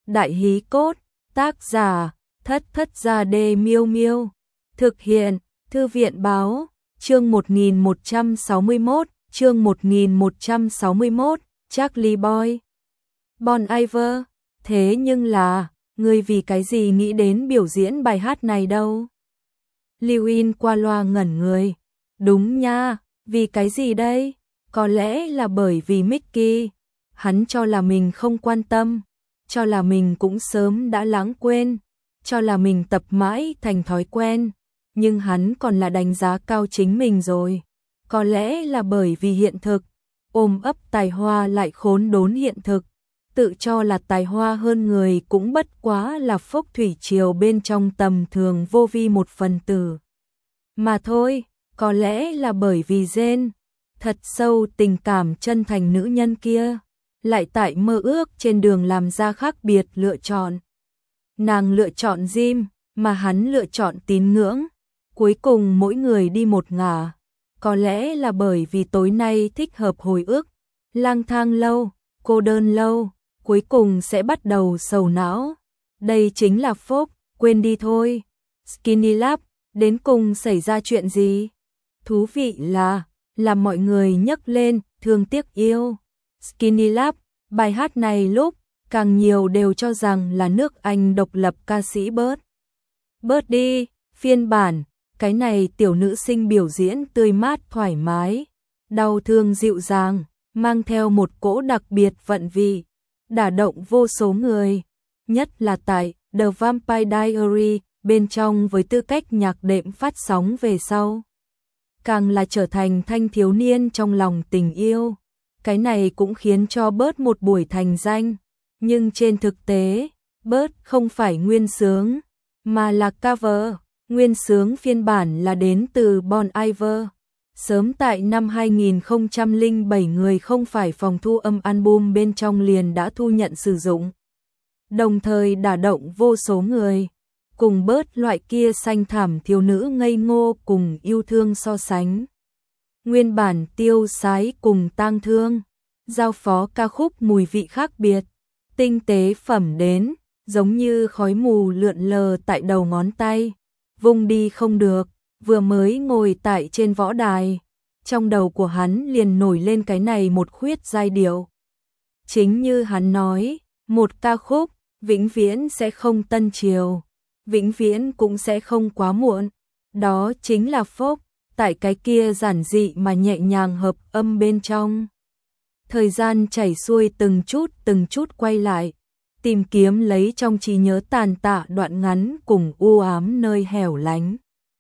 Đại hí cốt, tác giả, Thất Thất Gia Đê Miêu Miêu. Thực hiện, Thư viện báo, chương 1161, chương 1161, Charlie Boy. Bon Iver, thế nhưng là, ngươi vì cái gì nghĩ đến biểu diễn bài hát này đâu? Lewin qua loa ngẩn người. Đúng nha, vì cái gì đây? Có lẽ là bởi vì Mickey. Hắn cho là mình không quan tâm, cho là mình cũng sớm đã lãng quên, cho là mình tập mãi thành thói quen, nhưng hắn còn là đánh giá cao chính mình rồi. Có lẽ là bởi vì hiện thực, ôm ấp tài hoa lại khốn đốn hiện thực, tự cho là tài hoa hơn người cũng bất quá là phốc thủy triều bên trong tầm thường vô vi một phần tử. Mà thôi, có lẽ là bởi vì Jane, thật sâu tình cảm chân thành nữ nhân kia, lại tại mơ ước trên đường làm ra khác biệt lựa chọn. Nàng lựa chọn Jim, mà hắn lựa chọn tín ngưỡng. Cuối cùng mỗi người đi một ngả. Có lẽ là bởi vì tối nay thích hợp hồi ức, lang thang lâu, cô đơn lâu, cuối cùng sẽ bắt đầu sầu não. Đây chính là phúc, quên đi thôi. Skinny Lab, đến cùng xảy ra chuyện gì? Thú vị là mọi người nhắc lên, thương tiếc yêu. Skinny Lab, bài hát này lúc càng nhiều đều cho rằng là nước Anh độc lập ca sĩ Birdie, phiên bản, cái này tiểu nữ sinh biểu diễn tươi mát thoải mái, đau thương dịu dàng, mang theo một cỗ đặc biệt vận vị, đả động vô số người, nhất là tại The Vampire Diaries bên trong với tư cách nhạc đệm phát sóng về sau. Càng là trở thành thanh thiếu niên trong lòng tình yêu. Cái này cũng khiến cho Bird một buổi thành danh, nhưng trên thực tế, Bird không phải nguyên xướng, mà là cover. Nguyên xướng phiên bản là đến từ Bon Iver. Sớm tại năm 2007 người không phải phòng thu âm album bên trong liền đã thu nhận sử dụng, đồng thời đả động vô số người. Cùng Bird loại kia xanh thảm thiếu nữ ngây ngô cùng yêu thương so sánh. Nguyên bản tiêu sái cùng tang thương, giao phó ca khúc mùi vị khác biệt, tinh tế phẩm đến, giống như khói mù lượn lờ tại đầu ngón tay, vùng đi không được. Vừa mới ngồi tại trên võ đài, trong đầu của hắn liền nổi lên cái này một khuyết giai điệu. Chính như hắn nói, một ca khúc vĩnh viễn sẽ không tân triều, vĩnh viễn cũng sẽ không quá muộn. Đó chính là phốc, tại cái kia giản dị mà nhẹ nhàng hợp âm bên trong. Thời gian chảy xuôi từng chút quay lại, tìm kiếm lấy trong trí nhớ tàn tạ đoạn ngắn cùng u ám nơi hẻo lánh.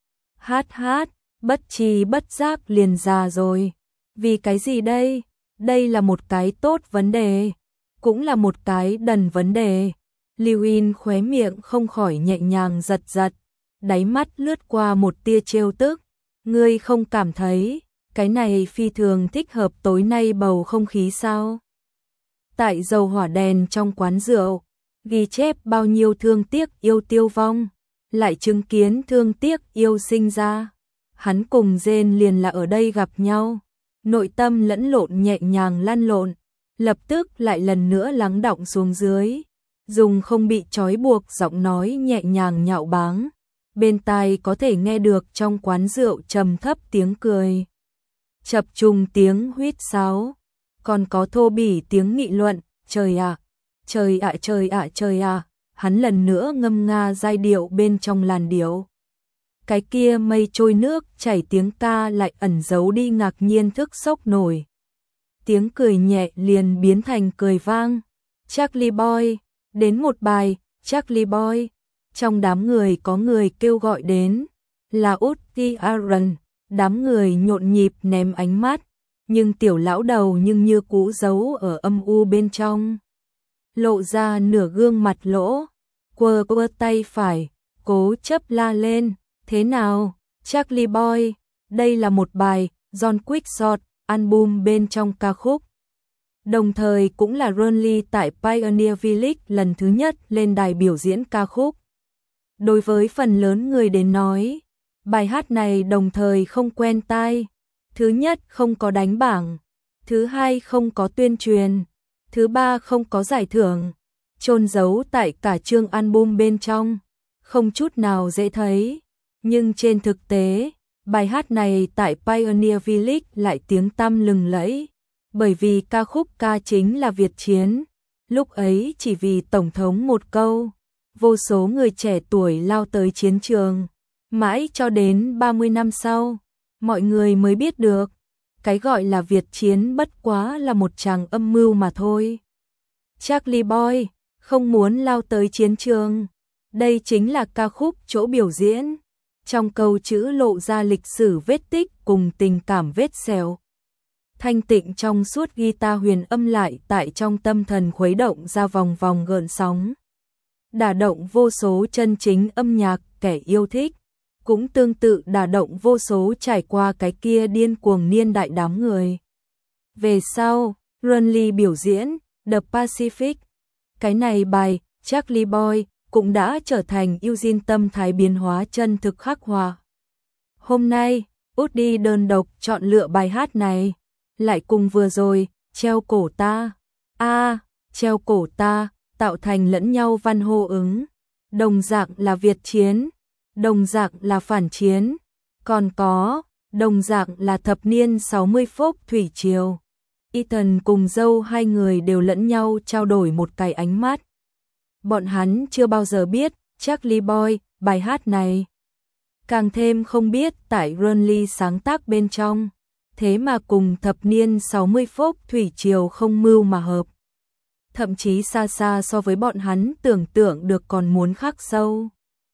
Hát, bất tri bất giác liền già rồi. Vì cái gì đây? Đây là một cái tốt vấn đề, cũng là một cái đần vấn đề. Lewin khóe miệng không khỏi nhẹ nhàng giật giật, đáy mắt lướt qua một tia trêu tức. Ngươi không cảm thấy cái này phi thường thích hợp tối nay bầu không khí sao? Tại dầu hỏa đèn trong quán rượu, ghi chép bao nhiêu thương tiếc yêu tiêu vong, lại chứng kiến thương tiếc yêu sinh ra. Hắn cùng Jane liền là ở đây gặp nhau, nội tâm lẫn lộn nhẹ nhàng lăn lộn, lập tức lại lần nữa lắng đọng xuống dưới, dùng không bị trói buộc giọng nói nhẹ nhàng nhạo báng. Bên tai có thể nghe được trong quán rượu trầm thấp tiếng cười, chập trùng tiếng huýt sáo, còn có thô bỉ tiếng nghị luận. Trời ạ, trời ạ, trời ạ, trời ạ. Hắn lần nữa ngâm nga giai điệu bên trong làn điệu. Cái kia mây trôi nước chảy tiếng ca lại ẩn giấu đi ngạc nhiên thức sốc nổi. Tiếng cười nhẹ liền biến thành cười vang. Charlie Boy, đến một bài, Charlie Boy. Trong đám người có người kêu gọi đến, là Woody Allen. Đám người nhộn nhịp ném ánh mắt, nhưng tiểu lão đầu nhưng như cũ giấu ở âm u bên trong. Lộ ra nửa gương mặt lỗ, quơ tay phải, cố chấp la lên. Thế nào, Charlie Boy? Đây là một bài John Quickshot album bên trong ca khúc. Đồng thời cũng là Ronly tại Pioneer Village lần thứ nhất lên đài biểu diễn ca khúc. Đối với phần lớn người đến nói, bài hát này đồng thời không quen tai. Thứ nhất không có đánh bảng, thứ hai không có tuyên truyền, thứ ba không có giải thưởng, chôn giấu tại cả chương album bên trong, không chút nào dễ thấy. Nhưng trên thực tế, bài hát này tại Pioneer Village lại tiếng tăm lừng lẫy, bởi vì ca khúc ca chính là Việt Chiến. Lúc ấy chỉ vì Tổng thống một câu, vô số người trẻ tuổi lao tới chiến trường. Mãi cho đến 30 năm sau, mọi người mới biết được, cái gọi là Việt Chiến bất quá là một tràng âm mưu mà thôi. Charlie Boy không muốn lao tới chiến trường. Đây chính là ca khúc chỗ biểu diễn. Trong câu chữ lộ ra lịch sử vết tích cùng tình cảm vết sẹo. Thanh tịnh trong suốt guitar huyền âm lại tại trong tâm thần khuấy động ra vòng vòng gợn sóng. Đả động vô số chân chính âm nhạc kẻ yêu thích. Cũng tương tự đả động vô số trải qua cái kia điên cuồng niên đại đám người. Về sau, Run Lee biểu diễn The Pacific. Cái này bài Charlie Boy cũng đã trở thành Eugene tâm thái biến hóa chân thực khắc họa. Hôm nay, Woody đơn độc chọn lựa bài hát này, lại cùng vừa rồi, Treo cổ ta. Treo cổ ta, tạo thành lẫn nhau văn hô ứng. Đồng dạng là Việt Chiến, đồng dạng là phản chiến, còn có, đồng dạng là thập niên 60 phốc thủy triều. Ethan cùng dâu hai người đều lẫn nhau trao đổi một cái ánh mắt. Bọn hắn chưa bao giờ biết Charlie Boy, bài hát này. Càng thêm không biết tại Run Lee sáng tác bên trong, thế mà cùng thập niên 60 phốc thủy triều không mưu mà hợp. Thậm chí xa xa so với bọn hắn tưởng tượng được còn muốn khắc sâu.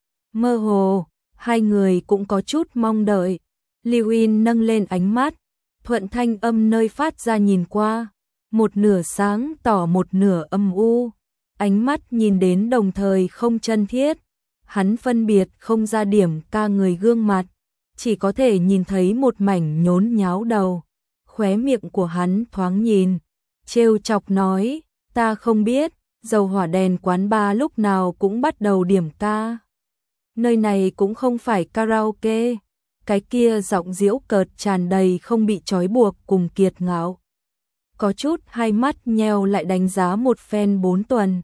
Mơ hồ, hai người cũng có chút mong đợi. Lewin nâng lên ánh mắt, thuận thanh âm nơi phát ra nhìn qua, một nửa sáng tỏ một nửa âm u. Ánh mắt nhìn đến đồng thời không chân thiết, hắn phân biệt không ra điểm ca người gương mặt, chỉ có thể nhìn thấy một mảnh nhốn nháo đầu. Khóe miệng của hắn thoáng nhìn, trêu chọc nói, ta không biết, dầu hỏa đèn quán bar lúc nào cũng bắt đầu điểm ca. Nơi này cũng không phải karaoke. Cái kia giọng giễu cợt tràn đầy không bị trói buộc cùng kiệt ngạo. Có chút hai mắt nheo lại đánh giá một phen 4 tuần.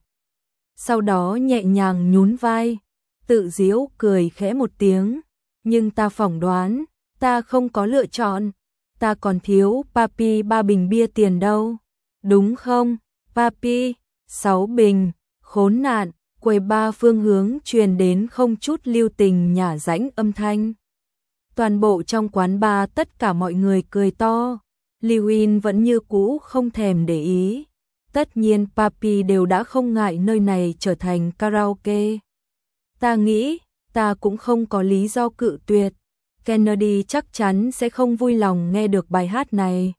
Sau đó nhẹ nhàng nhún vai, tự giễu cười khẽ một tiếng. Nhưng ta phỏng đoán, ta không có lựa chọn. Ta còn thiếu Papi 3 bình bia tiền đâu. Đúng không, Papi? 6 bình, khốn nạn. Quầy ba phương hướng truyền đến không chút lưu tình nhả rãnh âm thanh. Toàn bộ trong quán bar tất cả mọi người cười to. Lewin vẫn như cũ không thèm để ý. Tất nhiên Papi đều đã không ngại nơi này trở thành karaoke. Ta nghĩ, ta cũng không có lý do cự tuyệt. Kennedy chắc chắn sẽ không vui lòng nghe được bài hát này.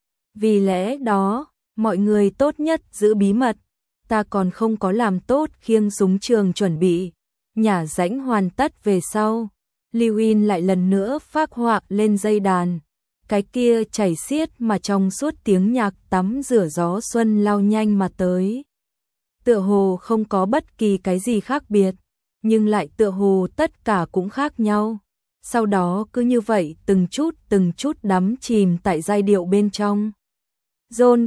Vì lẽ đó, mọi người tốt nhất giữ bí mật. Ta còn không có làm tốt khiêng súng trường chuẩn bị. Nhả rãnh hoàn tất về sau, Lewin lại lần nữa phác họa lên dây đàn. Cái kia chảy xiết mà trong suốt tiếng nhạc tắm rửa gió xuân lao nhanh mà tới. Tựa hồ không có bất kỳ cái gì khác biệt, nhưng lại tựa hồ tất cả cũng khác nhau. Sau đó cứ như vậy từng chút đắm chìm tại giai điệu bên trong. John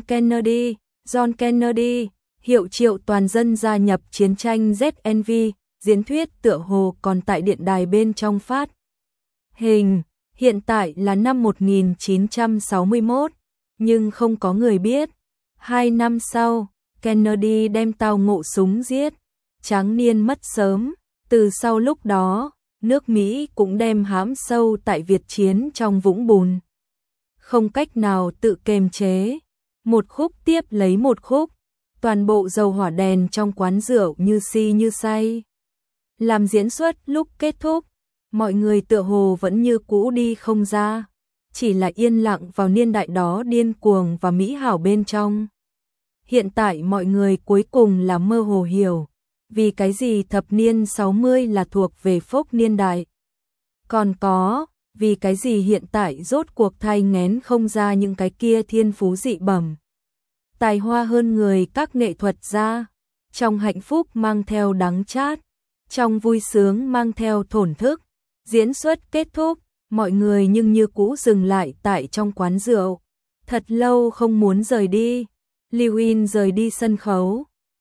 Kennedy, hiệu triệu toàn dân gia nhập chiến tranh ZNV, diễn thuyết tựa hồ còn tại điện đài bên trong phát. Hình, hiện tại là năm 1961, nhưng không có người biết. 2 năm sau, Kennedy đem tao ngộ súng giết, tráng niên mất sớm. Từ sau lúc đó, nước Mỹ cũng đem hãm sâu tại Việt Chiến trong vũng bùn. Không cách nào tự kiềm chế, một khúc tiếp lấy một khúc. Toàn bộ dầu hỏa đèn trong quán rượu như si như say. Làm diễn xuất lúc kết thúc, mọi người tựa hồ vẫn như cũ đi không ra, chỉ là yên lặng vào niên đại đó điên cuồng và mỹ hảo bên trong. Hiện tại mọi người cuối cùng là mơ hồ hiểu, vì cái gì thập niên 60 là thuộc về folk niên đại. Còn có, vì cái gì hiện tại rốt cuộc thai nghén không ra những cái kia thiên phú dị bẩm. Tài hoa hơn người các nghệ thuật gia, trong hạnh phúc mang theo đắng chát, trong vui sướng mang theo thổn thức. Diễn xuất kết thúc, mọi người nhưng như cũ dừng lại tại trong quán rượu, thật lâu không muốn rời đi. Lewin rời đi sân khấu,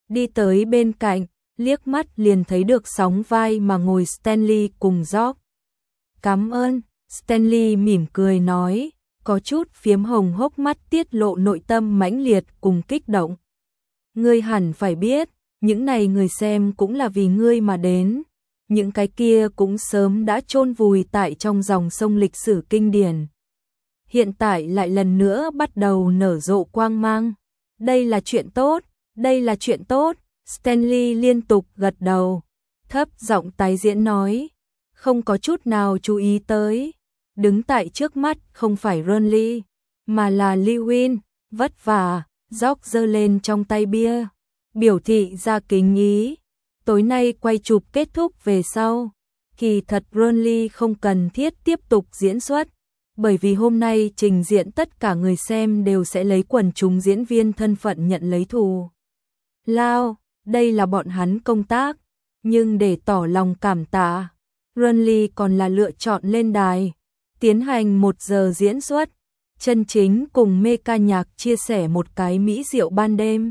đi tới bên cạnh, liếc mắt liền thấy được sóng vai mà ngồi Stanley cùng George. Cảm ơn, Stanley mỉm cười nói, có chút phiếm hồng hốc mắt tiết lộ nội tâm mãnh liệt cùng kích động. Ngươi hẳn phải biết, những này người xem cũng là vì ngươi mà đến. Những cái kia cũng sớm đã chôn vùi tại trong dòng sông lịch sử kinh điển. Hiện tại lại lần nữa bắt đầu nở rộ quang mang. Đây là chuyện tốt, đây là chuyện tốt. Stanley liên tục gật đầu, thấp giọng tái diễn nói, không có chút nào chú ý tới. Đứng tại trước mắt không phải Ronly, mà là Lewin, vất vả, George giơ lên trong tay bia, biểu thị ra kính ý. Tối nay quay chụp kết thúc về sau, kỳ thật Ronly không cần thiết tiếp tục diễn xuất, bởi vì hôm nay trình diễn tất cả người xem đều sẽ lấy quần chúng diễn viên thân phận nhận lấy thù lao, đây là bọn hắn công tác, nhưng để tỏ lòng cảm tạ, Ronly còn là lựa chọn lên đài, tiến hành 1 giờ diễn xuất, chân chính cùng mê ca nhạc chia sẻ một cái mỹ diệu ban đêm.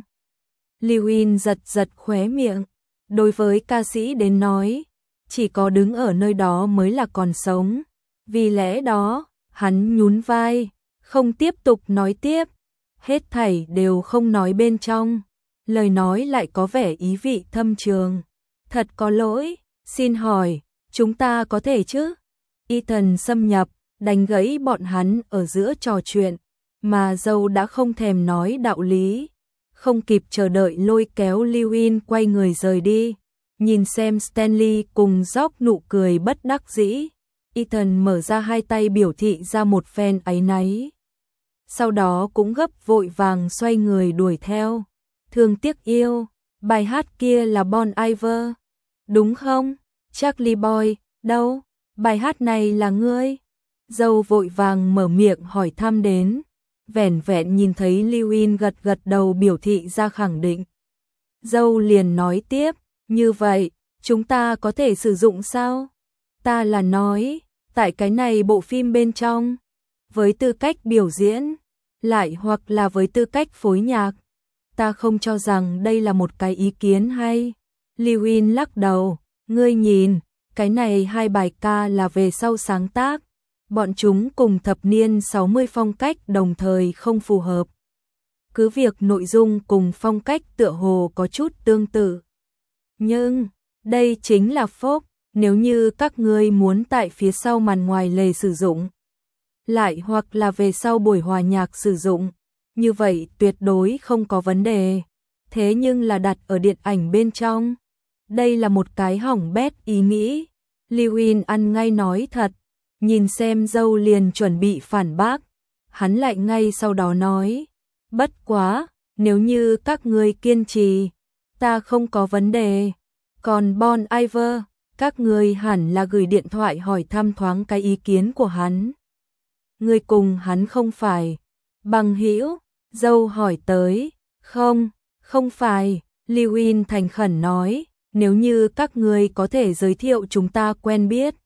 Lewin giật giật khóe miệng, đối với ca sĩ đến nói, chỉ có đứng ở nơi đó mới là còn sống, vì lẽ đó, hắn nhún vai, không tiếp tục nói tiếp, hết thảy đều không nói bên trong, lời nói lại có vẻ ý vị thâm trường. Thật có lỗi, xin hỏi, chúng ta có thể chứ? Ethan xâm nhập, đánh gãy bọn hắn ở giữa trò chuyện, mà dâu đã không thèm nói đạo lý, không kịp chờ đợi lôi kéo Lewin quay người rời đi, nhìn xem Stanley cùng George nụ cười bất đắc dĩ. Ethan mở ra hai tay biểu thị ra một phen áy náy. Sau đó cũng gấp vội vàng xoay người đuổi theo. Thương tiếc yêu, bài hát kia là Bon Iver, đúng không? Charlie Boy, đâu? Bài hát này là ngươi? Dâu vội vàng mở miệng hỏi thăm đến. Vẻn vẹn nhìn thấy Lewin gật gật đầu biểu thị ra khẳng định. Dâu liền nói tiếp, như vậy, chúng ta có thể sử dụng sao? Ta là nói, tại cái này bộ phim bên trong, với tư cách biểu diễn, lại hoặc là với tư cách phối nhạc, ta không cho rằng đây là một cái ý kiến hay. Lewin lắc đầu, ngươi nhìn, cái này 2 bài ca là về sau sáng tác, bọn chúng cùng thập niên 60 phong cách đồng thời không phù hợp. Cứ việc nội dung cùng phong cách tựa hồ có chút tương tự. Nhưng, đây chính là folk, nếu như các ngươi muốn tại phía sau màn ngoài lề sử dụng, lại hoặc là về sau buổi hòa nhạc sử dụng, như vậy tuyệt đối không có vấn đề. Thế nhưng là đặt ở điện ảnh bên trong, đây là một cái hỏng bét ý nghĩ. Lewin ăn ngay nói thật, nhìn xem dâu liền chuẩn bị phản bác, hắn lại ngay sau đó nói, bất quá, nếu như các ngươi kiên trì, ta không có vấn đề. Còn Bon Iver, các ngươi hẳn là gửi điện thoại hỏi thăm thoáng cái ý kiến của hắn. Ngươi cùng hắn không phải bằng hữu? Dâu hỏi tới. Không, không phải, Lewin thành khẩn nói, nếu như các ngươi có thể giới thiệu chúng ta quen biết,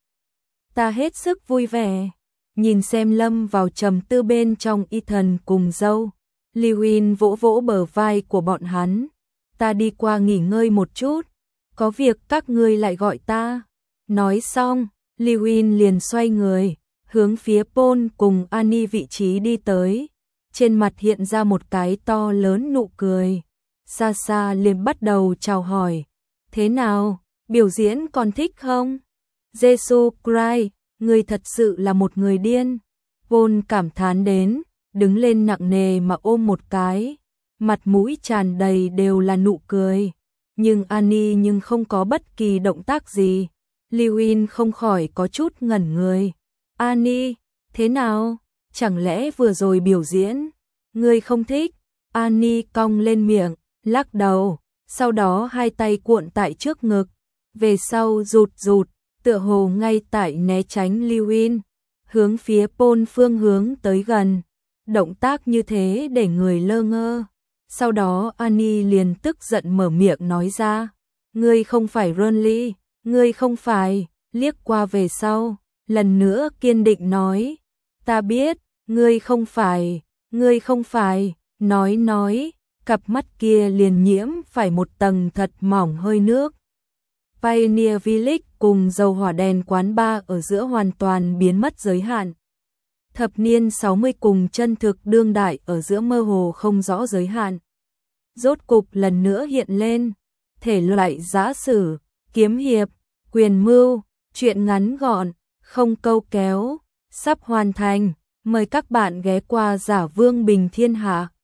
ta hết sức vui vẻ. Nhìn xem lâm vào trầm tư bên trong Ethan cùng dâu, Lewin vỗ vỗ bờ vai của bọn hắn, ta đi qua nghỉ ngơi một chút, có việc các ngươi lại gọi ta. Nói xong, Lewin liền xoay người, hướng phía Paul cùng Annie vị trí đi tới, trên mặt hiện ra một cái to lớn nụ cười. Xa xa liền bắt đầu chào hỏi, thế nào, biểu diễn còn thích không? Jesus Christ, ngươi thật sự là một người điên. Paul cảm thán đến, đứng lên nặng nề mà ôm một cái, mặt mũi tràn đầy đều là nụ cười. Nhưng Annie nhưng không có bất kỳ động tác gì. Lewin không khỏi có chút ngẩn người. Annie, thế nào? Chẳng lẽ vừa rồi biểu diễn ngươi không thích? Annie cong lên miệng, lắc đầu, sau đó hai tay cuộn tại trước ngực, về sau rụt rụt, tựa hồ ngay tại né tránh Lewin, hướng phía Paul phương hướng tới gần. Động tác như thế để người lơ ngơ. Sau đó Annie liền tức giận mở miệng nói ra, ngươi không phải Ronly, ngươi không phải, liếc qua về sau, lần nữa kiên định nói, ta biết, ngươi không phải, nói, cặp mắt kia liền nhiễm phải một tầng thật mỏng hơi nước. Pioneer Village cùng dầu hỏa đèn quán bar ở giữa hoàn toàn biến mất giới hạn. Thập niên 60 cùng chân thực đương đại ở giữa mơ hồ không rõ giới hạn. Rốt cục lần nữa hiện lên, thể loại giã sử, kiếm hiệp, quyền mưu, truyện ngắn gọn, không câu kéo, sắp hoàn thành. Mời các bạn ghé qua Giả Vương Bình Thiên Hạ.